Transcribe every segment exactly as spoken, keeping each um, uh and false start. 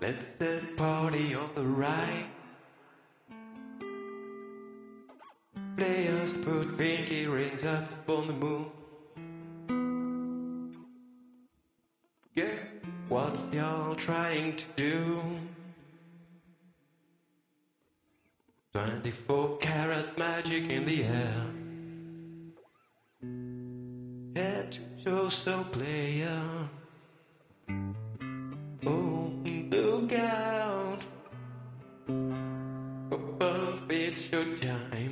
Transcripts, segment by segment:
Let's that party on the right. Players put pinky rings up on the moon. Yeah, what's y'all trying to do? Twenty-four karat magic in the air. Head to toe, so player. Oh, look out. Oh, it's your time.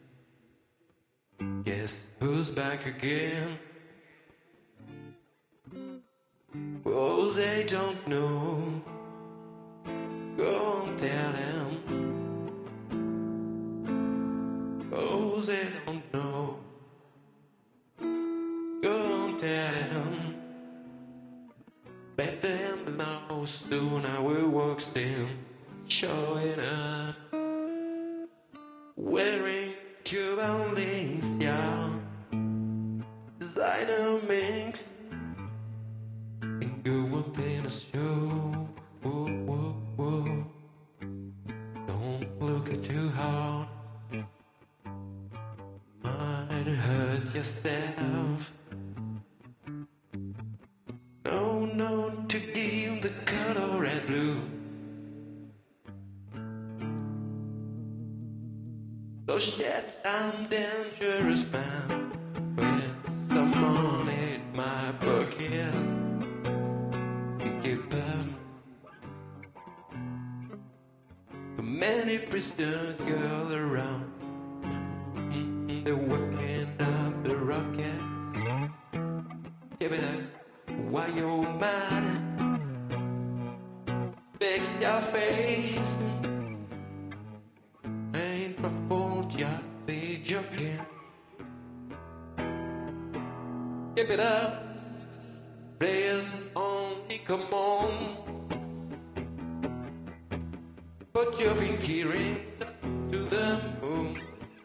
Guess who's back again? Oh, they don't know. Go and tell them. Oh, they don't know. Go and tell them. Let them know soon I will walk still. Showing up. Wearing Cuban links, yeah. Designer mix. And go and play the show. Whoa, whoa, whoa. Don't look at too hard. Might hurt yourself. No, no, to give the color red blue. So shit, I'm dangerous man. With some money in my pocket. Keep up. Many prison girls around. Mm, they're working up the rocket. Give it up, why you mad? Fix your face. Ain't my fault, you be joking. Give it up, players only come on. Put your pinky ring to the moon.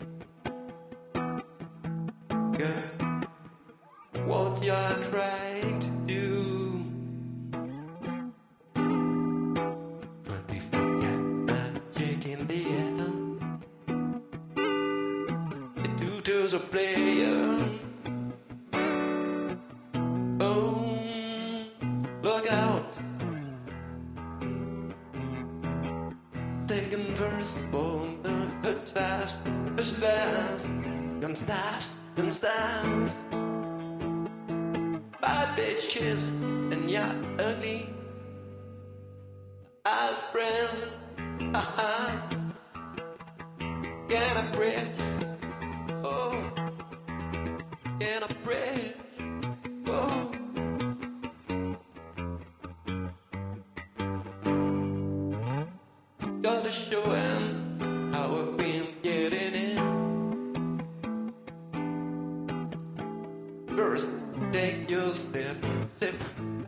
Girl, what you're trying to do. Twenty-four cat magic in the air. The two toes a player. Oh, look out. Second verse, boom, touch fast, touch fast. Comes fast, comes fast. Bad bitches, and you're ugly. Eyes brown, haha. Can I bridge? Oh, can I bridge? Oh. Gotta show him how I've been getting in. First, take your sip, sip.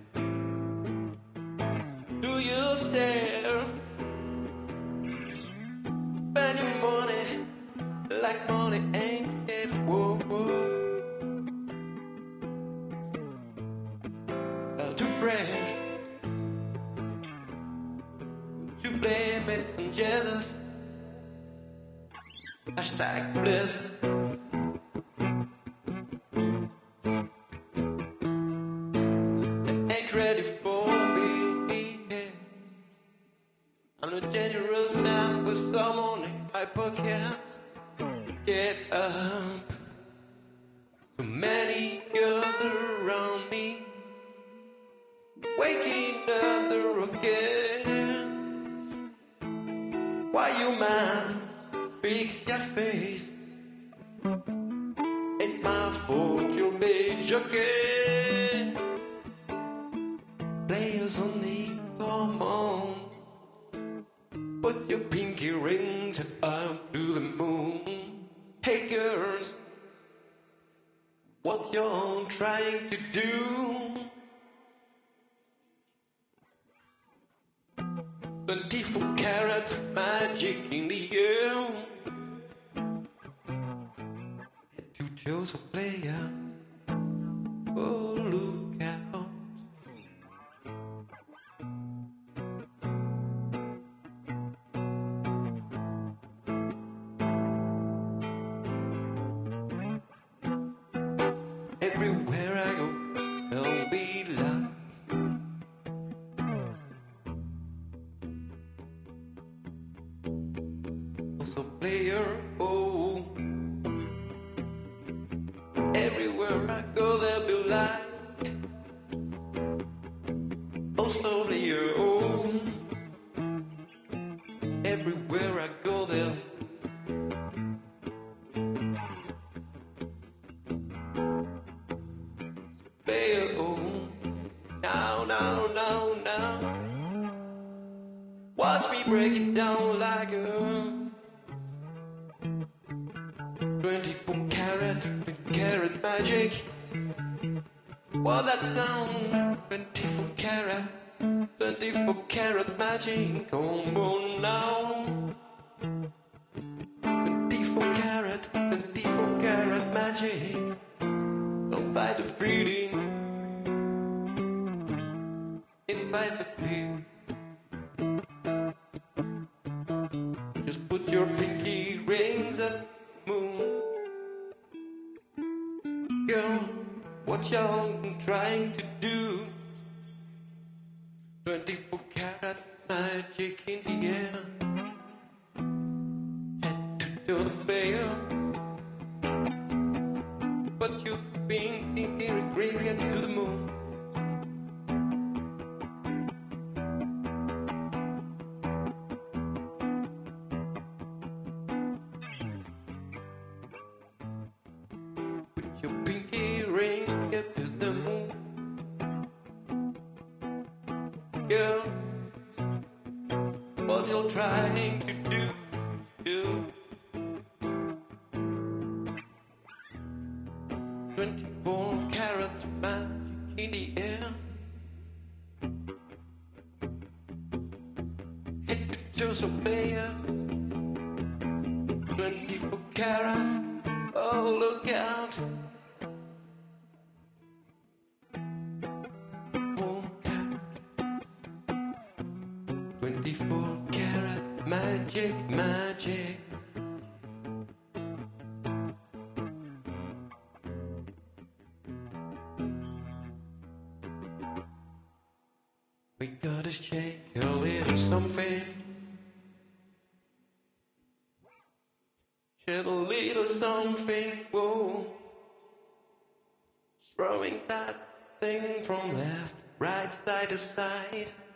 Do you stare? Spend your money like money ain't it. Whoa, whoa. All too fresh. You blame it on Jesus. Hashtag bliss. They ain't ready for me. I'm not generous now with someone in my pocket. Get up. Too many girls around me. Waking up the rocket. Why you mad? Fix your face. Ain't my fault you made joking. Players only come on. Put your pinky rings up to the moon. Hey girls, what you're trying to do? Twenty-four karat magic in the air. Two toes a player. Oh, look out. Everywhere I go, there'll be love. Also player, oh. Everywhere I go, there'll be light. Also player, oh. Everywhere I go, there'll player, oh. Now, now, now, now. Watch me break it down like a twenty-four karat, karat magic. What that sound? twenty-four karat, twenty-four karat magic. Come on now. twenty-four karat, twenty-four karat magic. Don't fight the feeling, invite the fear. Just put your pinky rings up the moon. Girl, what y'all trying to do? twenty-four karat magic in the air. Head to the fair. But you been thinking bring to the moon. Put your pinky ring up to the moon. Girl, what you're trying to do, do. twenty-four karat magic in the air. Head to Joseph Bayer. twenty-four karat, oh look out. twenty-four karat magic, magic. We gotta shake a little something, shake a little something, whoa. Throwing that thing from left, right, side to side.